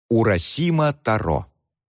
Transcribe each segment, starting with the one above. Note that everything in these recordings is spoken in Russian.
Урасима Таро.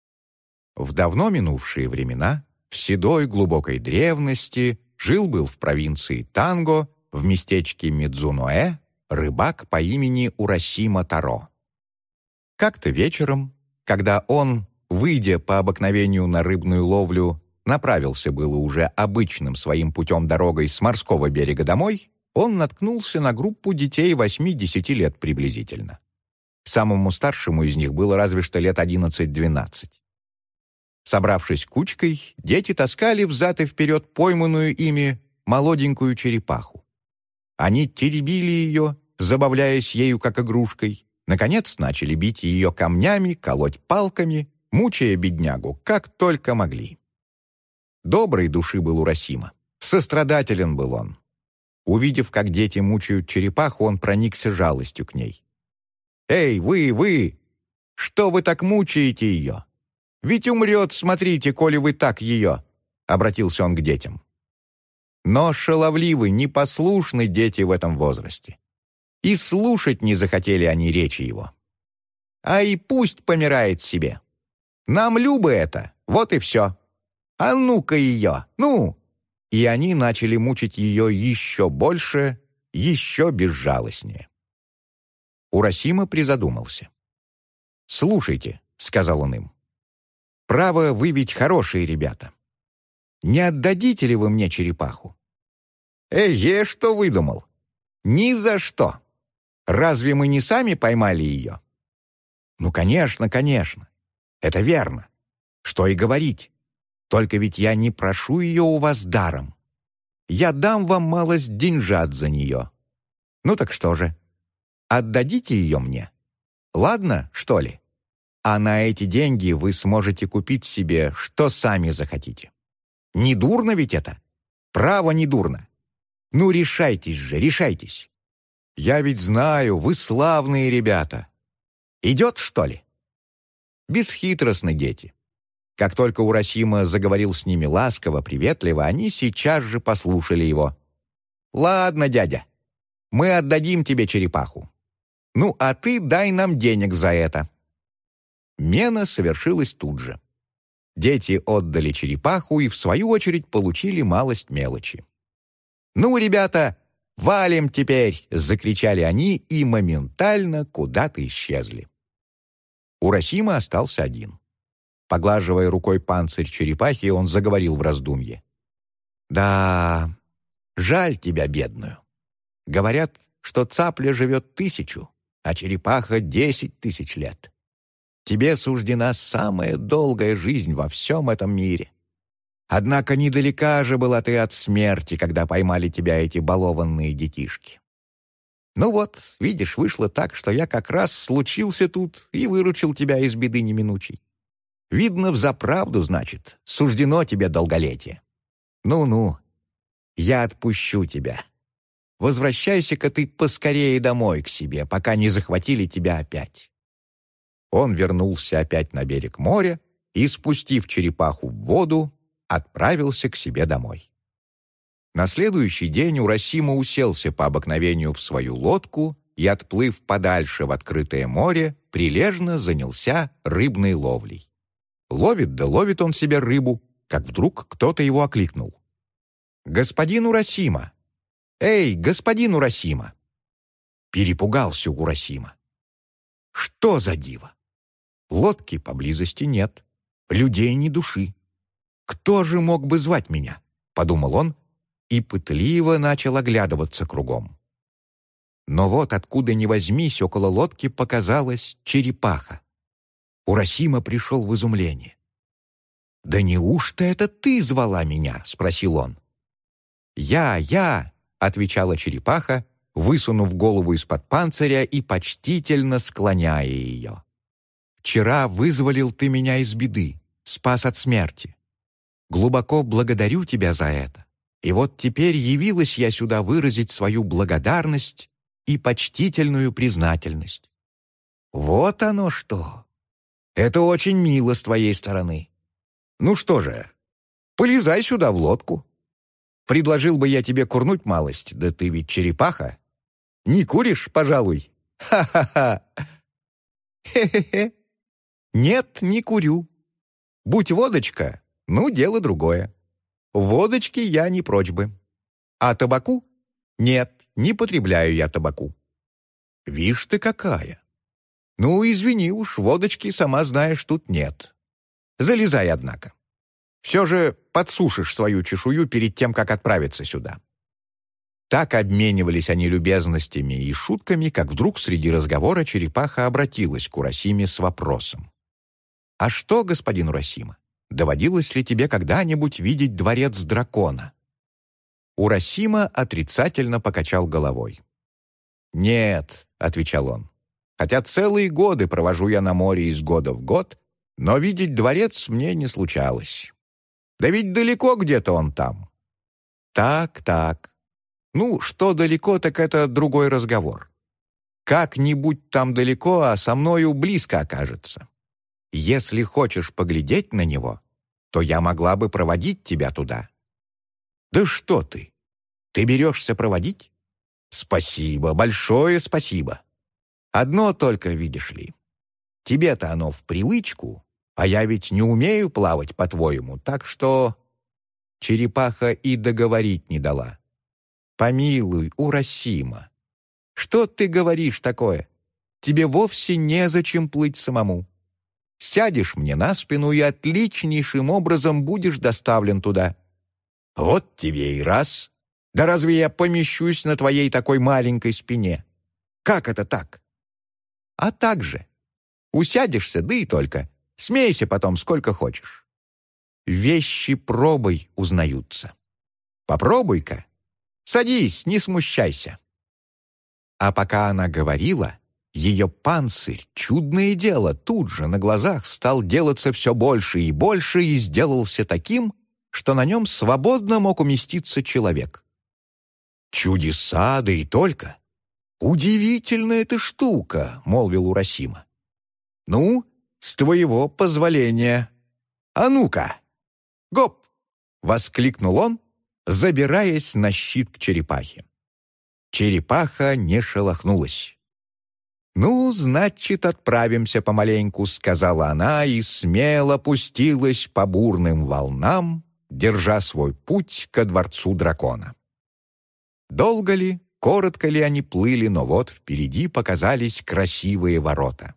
В давно минувшие времена, в седой глубокой древности, жил-был в провинции Танго, в местечке Мидзуноэ, рыбак по имени Урасима Таро. Как-то вечером, когда он, выйдя по обыкновению на рыбную ловлю, направился было уже обычным своим путем дорогой с морского берега домой, он наткнулся на группу детей 8-10 лет приблизительно. Самому старшему из них было разве что лет 11-12. Собравшись кучкой, дети таскали взад и вперед пойманную ими молоденькую черепаху. Они теребили ее, забавляясь ею как игрушкой, наконец начали бить ее камнями, колоть палками, мучая беднягу, как только могли. Доброй души был Урасима, сострадателен был он. Увидев, как дети мучают черепаху, он проникся жалостью к ней. «Эй, вы! Что вы так мучаете ее? Ведь умрет, смотрите, коли вы так ее!» — обратился он к детям. Но шаловливы, непослушны дети в этом возрасте. И слушать не захотели они речи его. «А и пусть помирает себе. Нам любо это, вот и все. А ну-ка ее, ну!» И они начали мучить ее еще больше, еще безжалостнее. Урасима призадумался. «Слушайте», — сказал он им, — «право, вы ведь хорошие ребята. Не отдадите ли вы мне черепаху?» Что выдумал? Ни за что. Разве мы не сами поймали ее?» «Ну, конечно, конечно. Это верно. Что и говорить. Только ведь я не прошу ее у вас даром. Я дам вам малость деньжат за нее. Ну так что же? Отдадите ее мне? Ладно, что ли? А на эти деньги вы сможете купить себе, что сами захотите. Не дурно ведь это? Право, не дурно. Ну, решайтесь же, решайтесь. Я ведь знаю, вы славные ребята. Идет, что ли?» Бесхитростны дети. Как только Урасима заговорил с ними ласково, приветливо, они сейчас же послушали его. «Ладно, дядя, мы отдадим тебе черепаху. Ну, а ты дай нам денег за это». Мена совершилась тут же. Дети отдали черепаху и, в свою очередь, получили малость мелочи. «Ну, ребята, валим теперь!» — закричали они и моментально куда-то исчезли. Урасима остался один. Поглаживая рукой панцирь черепахи, он заговорил в раздумье. «Да, жаль тебя, бедную. Говорят, что цапля живет 1000, а черепаха 10 000 лет. Тебе суждена самая долгая жизнь во всем этом мире. Однако недалека же была ты от смерти, когда поймали тебя эти балованные детишки. Ну вот, видишь, вышло так, что я как раз случился тут и выручил тебя из беды неминучей. Видно, взаправду, значит, суждено тебе долголетие. Ну-ну, я отпущу тебя. Возвращайся-ка ты поскорее домой к себе, пока не захватили тебя опять». Он вернулся опять на берег моря и, спустив черепаху в воду, отправился к себе домой. На следующий день Урасима уселся по обыкновению в свою лодку и, отплыв подальше в открытое море, прилежно занялся рыбной ловлей. Ловит да ловит он себе рыбу, как вдруг кто-то его окликнул. «Господин Урасима! Эй, господин Урасима!» Перепугался Урасима. Что за диво? Лодки поблизости нет, людей ни души. «Кто же мог бы звать меня?» — подумал он и пытливо начал оглядываться кругом. Но вот откуда ни возьмись, около лодки показалась черепаха. Урасима пришел в изумление. «Да неужто это ты звала меня?» — спросил он. «Я», — отвечала черепаха, высунув голову из-под панциря и почтительно склоняя ее. «Вчера вызволил ты меня из беды, спас от смерти. Глубоко благодарю тебя за это. И вот теперь явилась я сюда выразить свою благодарность и почтительную признательность». «Вот оно что! Это очень мило с твоей стороны. Ну что же, полезай сюда в лодку. Предложил бы я тебе курнуть малость, да ты ведь черепаха. Не куришь, пожалуй? Ха-ха-ха!» «Хе-хе-хе! Нет, не курю. Будь водочка, ну, дело другое. Водочки я не прочь бы. А табаку? Нет, не потребляю я табаку. Вишь ты какая! Ну, извини уж, водочки, сама знаешь, тут нет. Залезай, однако. Все же подсушишь свою чешую перед тем, как отправиться сюда». Так обменивались они любезностями и шутками, как вдруг среди разговора черепаха обратилась к Урасиме с вопросом. «А что, господин Урасима, доводилось ли тебе когда-нибудь видеть дворец дракона?» Урасима отрицательно покачал головой. «Нет», — отвечал он, — «хотя целые годы провожу я на море из года в год, но видеть дворец мне не случалось. Да ведь далеко где-то он там». «Так. Ну, что далеко, так это другой разговор. Как-нибудь там далеко, а со мною близко окажется. Если хочешь поглядеть на него, то я могла бы проводить тебя туда». «Да что ты? Ты берешься проводить? Спасибо, большое спасибо. Одно только, видишь ли, тебе-то оно в привычку, а я ведь не умею плавать, по-твоему, так что...» Черепаха и договорить не дала. «Помилуй, Урасима, что ты говоришь такое? Тебе вовсе незачем плыть самому. Сядешь мне на спину и отличнейшим образом будешь доставлен туда. Вот тебе и раз. Да разве я помещусь на твоей такой маленькой спине? Как это так? А так же. Усядешься, да и только. Смейся потом сколько хочешь. Вещи пробой узнаются. Попробуй-ка. Садись, не смущайся». А пока она говорила, ее панцирь, чудное дело, тут же на глазах стал делаться все больше и больше и сделался таким, что на нем свободно мог уместиться человек. «Чудеса, да и только! Удивительная эта штука», — молвил Урасима. «Ну, с твоего позволения. А ну-ка! Гоп!» — воскликнул он, забираясь на щит к черепахе. Черепаха не шелохнулась. «Ну, значит, отправимся помаленьку», — сказала она и смело пустилась по бурным волнам, держа свой путь ко дворцу дракона. Долго ли, коротко ли они плыли, но вот впереди показались красивые ворота.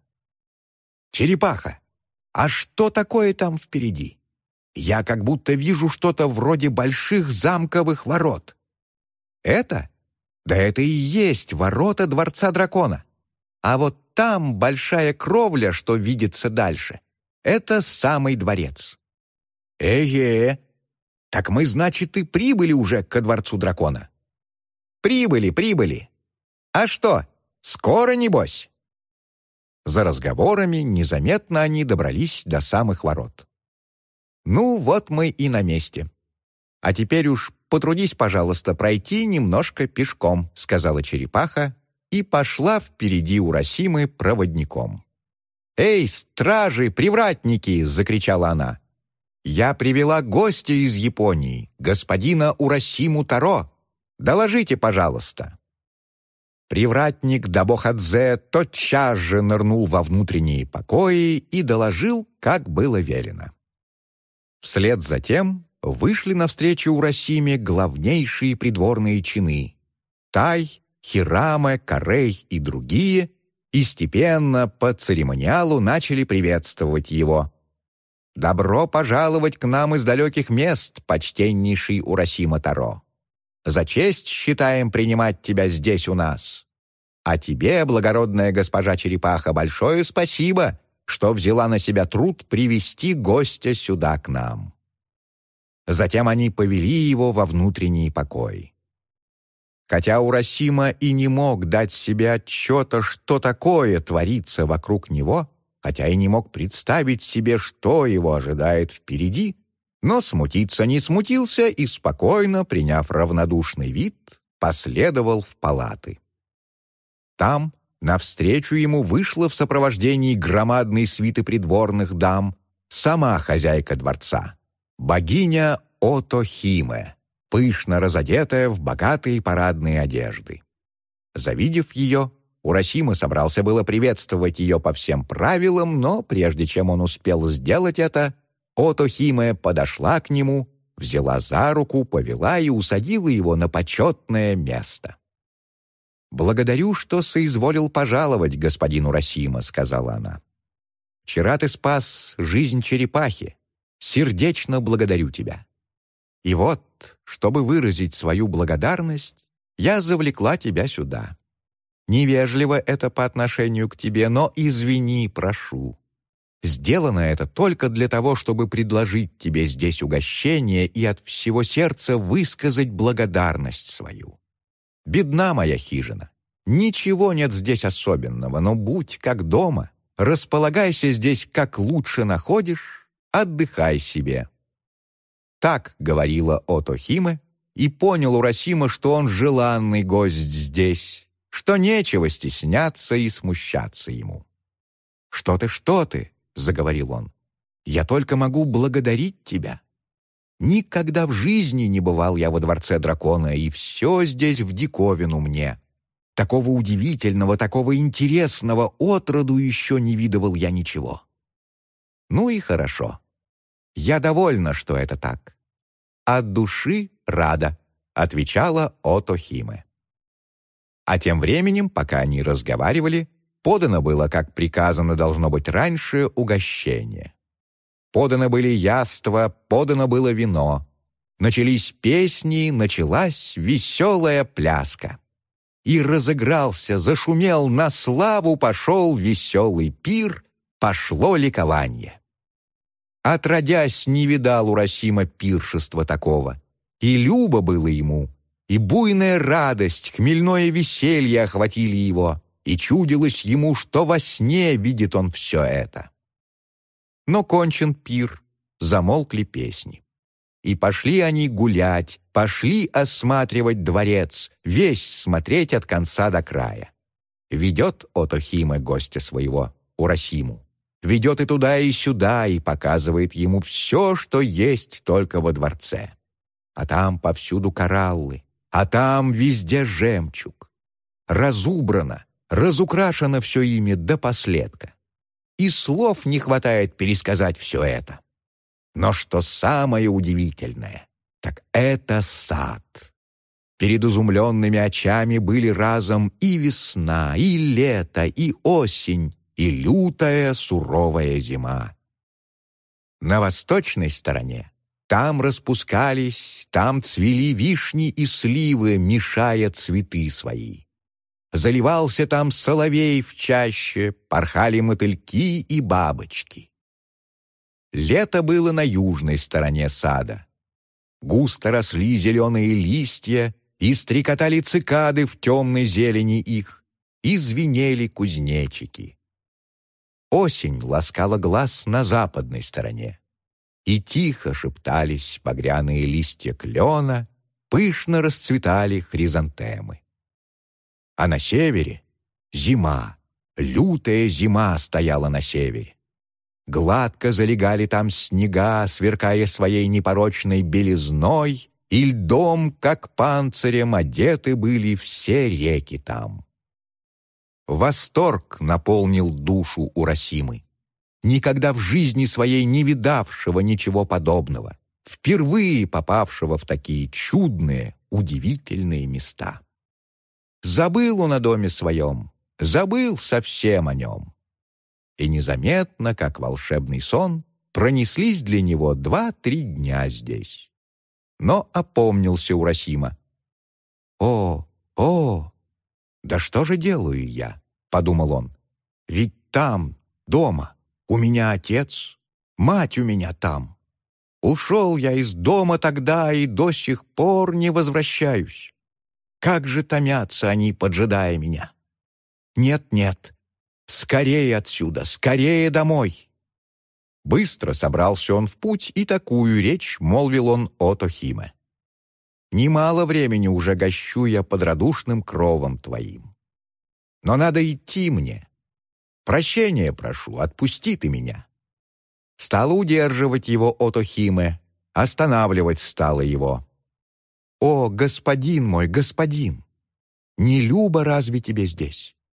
«Черепаха, а что такое там впереди? Я как будто вижу что-то вроде больших замковых ворот». «Это? Да это и есть ворота дворца дракона. А вот там большая кровля, что видится дальше. Это самый дворец». «Эге, так мы, значит, и прибыли уже ко дворцу дракона». «Прибыли. А что, скоро, небось?» За разговорами незаметно они добрались до самых ворот. «Ну, вот мы и на месте. А теперь уж потрудись, пожалуйста, пройти немножко пешком», — сказала черепаха и пошла впереди Урасимы проводником. «Эй, стражи, привратники!» — закричала она. «Я привела гостя из Японии, господина Урасиму Таро. Доложите, пожалуйста». Привратник Дабохадзе тотчас же нырнул во внутренние покои и доложил, как было велено. Вслед за тем вышли навстречу Урасиме главнейшие придворные чины — Тай, Хираме, Карей и другие, и степенно по церемониалу начали приветствовать его. «Добро пожаловать к нам из далеких мест, почтеннейший Урасима Таро. За честь считаем принимать тебя здесь у нас. А тебе, благородная госпожа Черепаха, большое спасибо, что взяла на себя труд привести гостя сюда к нам». Затем они повели его во внутренний покой. Хотя Урасима и не мог дать себе отчета, что такое творится вокруг него, хотя и не мог представить себе, что его ожидает впереди, но смутиться не смутился и, спокойно, приняв равнодушный вид, последовал в палаты. Там навстречу ему вышла в сопровождении громадной свиты придворных дам сама хозяйка дворца, богиня Отохиме, пышно разодетая в богатые парадные одежды. Завидев ее, Урасима собрался было приветствовать ее по всем правилам, но прежде чем он успел сделать это, Отохиме подошла к нему, взяла за руку, повела и усадила его на почетное место. «Благодарю, что соизволил пожаловать, господин Урасима», — сказала она. «Вчера ты спас жизнь черепахи. Сердечно благодарю тебя. И вот, чтобы выразить свою благодарность, я завлекла тебя сюда. Невежливо это по отношению к тебе, но извини, прошу. Сделано это только для того, чтобы предложить тебе здесь угощение и от всего сердца высказать благодарность свою. Бедна моя хижина. Ничего нет здесь особенного, но будь как дома. Располагайся здесь, как лучше находишь, отдыхай себе». Так говорила Отохиме, и понял Урасима, что он желанный гость здесь, что нечего стесняться и смущаться ему. «Что ты?» — заговорил он. «Я только могу благодарить тебя. Никогда в жизни не бывал я во дворце дракона, и все здесь в диковину мне. Такого удивительного, такого интересного отроду еще не видывал я ничего. Ну и хорошо. Я довольна, что это так. От души рада», — отвечала Отохиме. А тем временем, пока они разговаривали, подано было, как приказано должно быть раньше, угощение. Поданы были яства, подано было вино. Начались песни, началась веселая пляска. И разыгрался, зашумел, на славу пошел веселый пир, пошло ликование. Отродясь, не видал Урасима пиршества такого. И любо было ему, и буйная радость, хмельное веселье охватили его, и чудилось ему, что во сне видит он все это. Но кончен пир, замолкли песни. И пошли они гулять, пошли осматривать дворец, весь смотреть от конца до края. Ведет Отохиме гостя своего, Урасиму. Ведет и туда, и сюда, и показывает ему все, что есть только во дворце. А там повсюду кораллы, а там везде жемчуг. Разубрано, разукрашено все ими до последка. И слов не хватает пересказать все это. Но что самое удивительное, так это сад. Перед изумленными очами были разом и весна, и лето, и осень, и лютая суровая зима. На восточной стороне там распускались, там цвели вишни и сливы, мешая цветы свои. Заливался там соловей в чаще, порхали мотыльки и бабочки. Лето было на южной стороне сада. Густо росли зеленые листья, и стрекотали цикады в темной зелени их, и звенели кузнечики. Осень ласкала глаз на западной стороне, и тихо шептались багряные листья клена, пышно расцветали хризантемы. А на севере зима, лютая зима стояла на севере. Гладко залегали там снега, сверкая своей непорочной белизной, и льдом, как панцирем, одеты были все реки там. Восторг наполнил душу Урасимы. Никогда в жизни своей не видавшего ничего подобного, впервые попавшего в такие чудные, удивительные места. Забыл он о доме своем, забыл совсем о нем. И незаметно, как волшебный сон, пронеслись для него 2-3 дня здесь. Но опомнился Урасима. «О, да что же делаю я?» — подумал он. «Ведь там, дома, у меня отец, мать у меня там. Ушел я из дома тогда и до сих пор не возвращаюсь. Как же томятся они, поджидая меня. Нет, скорее отсюда, скорее домой». Быстро собрался он в путь, и такую речь молвил он Отохиме. «Немало времени уже гощу я под радушным кровом твоим. Но надо идти мне. Прощения прошу, отпусти ты меня». Стала удерживать его Отохиме, останавливать стала его. «О, господин мой, господин! Не любо разве тебе здесь?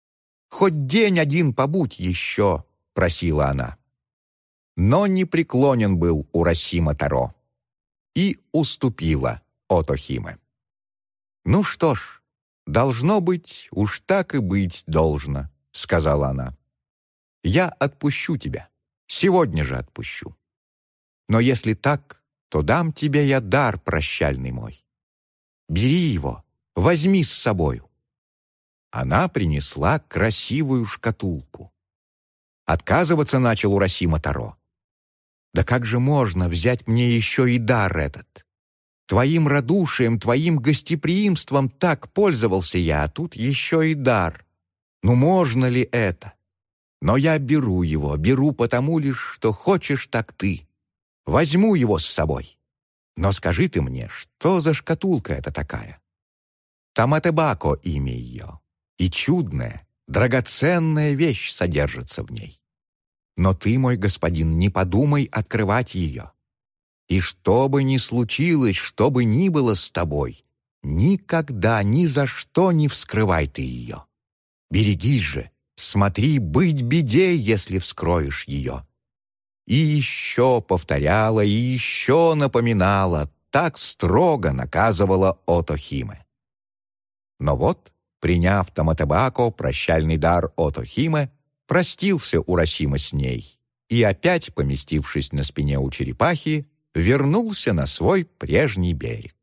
Хоть день один побудь еще», — просила она. Но не преклонен был Урасима Таро. И уступила Отохиме. «Ну что ж, должно быть, уж так и быть должно», — сказала она. «Я отпущу тебя, сегодня же отпущу. Но если так, то дам тебе я дар прощальный мой. Бери его, возьми с собою». Она принесла красивую шкатулку. Отказываться начал Урасима Таро. «Да как же можно взять мне еще и дар этот? Твоим радушием, твоим гостеприимством так пользовался я, а тут еще и дар. Ну можно ли это? Но я беру его, беру потому лишь, что хочешь так ты. Возьму его с собой. Но скажи ты мне, что за шкатулка это такая? Таматебако имя ее, и чудная, драгоценная вещь содержится в ней. Но ты, мой господин, не подумай открывать ее. И что бы ни случилось, что бы ни было с тобой, никогда, ни за что не вскрывай ты ее. Берегись же, смотри, быть беде, если вскроешь ее». И еще повторяла, и еще напоминала, так строго наказывала Отохиме. Но вот, приняв Таматебако, прощальный дар Отохиме, простился Урасима с ней и, опять поместившись на спине у черепахи, вернулся на свой прежний берег.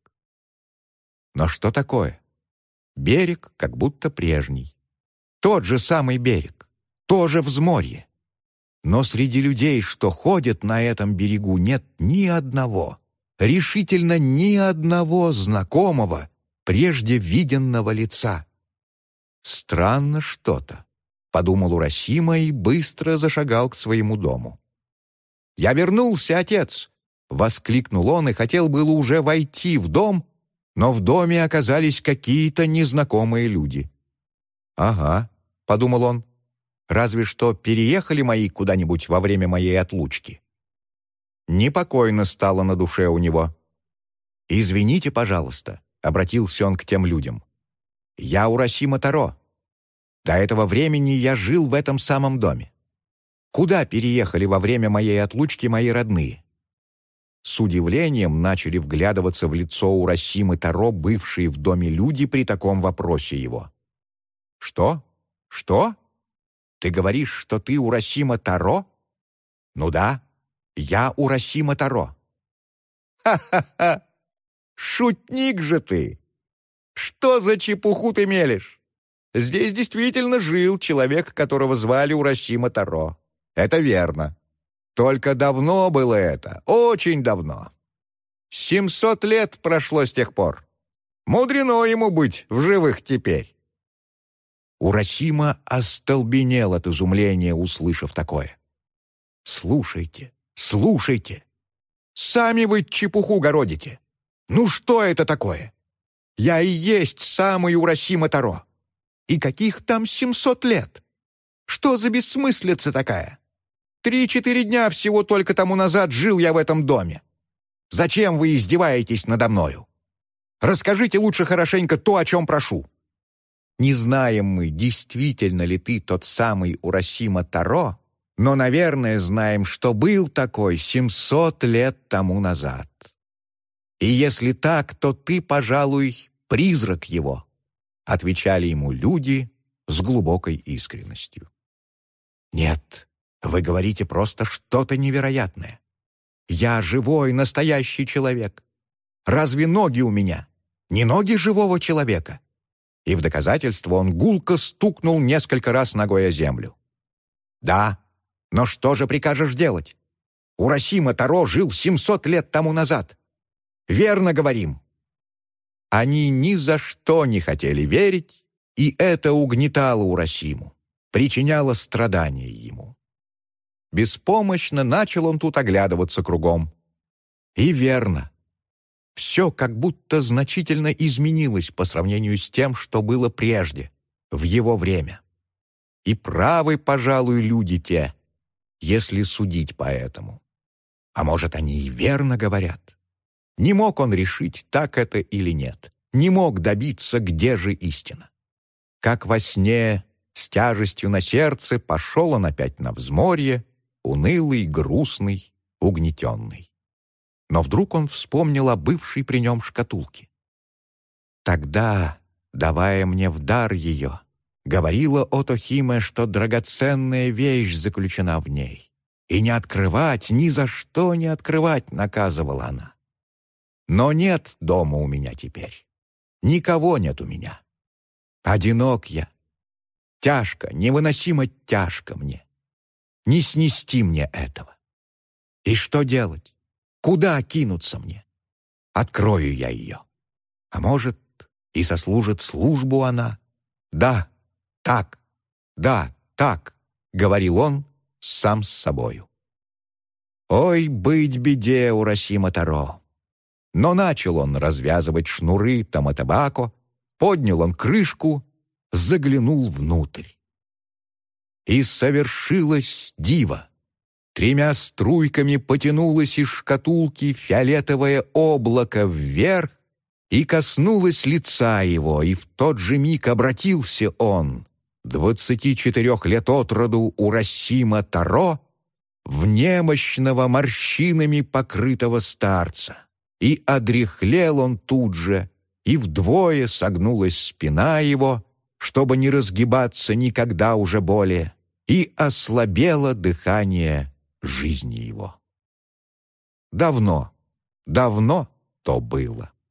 Но что такое? Берег как будто прежний. Тот же самый берег, тоже взморье. Но среди людей, что ходят на этом берегу, нет ни одного, решительно ни одного знакомого, прежде виденного лица. «Странно что-то», — подумал Урасима и быстро зашагал к своему дому. «Я вернулся, отец!» — воскликнул он и хотел было уже войти в дом, но в доме оказались какие-то незнакомые люди. «Ага», — подумал он, — «разве что переехали мои куда-нибудь во время моей отлучки». Непокойно стало на душе у него. «Извините, пожалуйста», — обратился он к тем людям. «Я Урасима Таро. До этого времени я жил в этом самом доме. Куда переехали во время моей отлучки мои родные?» С удивлением начали вглядываться в лицо Урасимы Таро бывшие в доме люди при таком вопросе его. «Что? Что? Ты говоришь, что ты Урасима Таро?» «Ну да, я Урасима Таро». «Ха-ха-ха! Шутник же ты! Что за чепуху ты мелешь? Здесь действительно жил человек, которого звали Урасима Таро. Это верно. Только давно было это, очень давно. 700 лет прошло с тех пор. Мудрено ему быть в живых теперь». Урасима остолбенел от изумления, услышав такое. «Слушайте, слушайте! Сами вы чепуху городите! Ну что это такое? Я и есть самый Урасима Таро. И каких там 700 лет? Что за бессмыслица такая? 3-4 дня всего только тому назад жил я в этом доме. Зачем вы издеваетесь надо мною? Расскажите лучше хорошенько то, о чем прошу. Не знаем мы, действительно ли ты тот самый Урасима Таро, но, наверное, знаем, что был такой 700 лет тому назад. И если так, то ты, пожалуй, призрак его», — отвечали ему люди с глубокой искренностью. «Нет, вы говорите просто что-то невероятное. Я живой, настоящий человек. Разве ноги у меня не ноги живого человека?» И в доказательство он гулко стукнул несколько раз ногой о землю. «Да, но что же прикажешь делать? Урасима Таро жил 700 лет тому назад. Верно говорим». Они ни за что не хотели верить, и это угнетало Урасиму, причиняло страдания ему. Беспомощно начал он тут оглядываться кругом. И верно. Все как будто значительно изменилось по сравнению с тем, что было прежде, в его время. И правы, пожалуй, люди те, если судить по этому. А может, они и верно говорят. Не мог он решить, так это или нет. Не мог добиться, где же истина. Как во сне с тяжестью на сердце пошел он опять на взморье, унылый, грустный, угнетенный. Но вдруг он вспомнил о бывшей при нем шкатулке. Тогда, давая мне в дар ее, говорила Отохиме, что драгоценная вещь заключена в ней. И не открывать, ни за что не открывать, наказывала она. Но нет дома у меня теперь. Никого нет у меня. Одинок я. Тяжко, невыносимо тяжко мне. Не снести мне этого. И что делать? Куда кинуться мне? Открою я ее. А может, и сослужит службу она? Да, так, говорил он сам с собою. Ой, быть беде Урасима Таро! Но начал он развязывать шнуры Таматабако, поднял он крышку, заглянул внутрь. И совершилось диво. 3 струйками потянулось из шкатулки фиолетовое облако вверх и коснулось лица его, и в тот же миг обратился он, 24 лет от роду Урасима Таро, в немощного морщинами покрытого старца. И одряхлел он тут же, и вдвое согнулась спина его, чтобы не разгибаться никогда уже более, и ослабело дыхание жизни его. Давно, давно то было.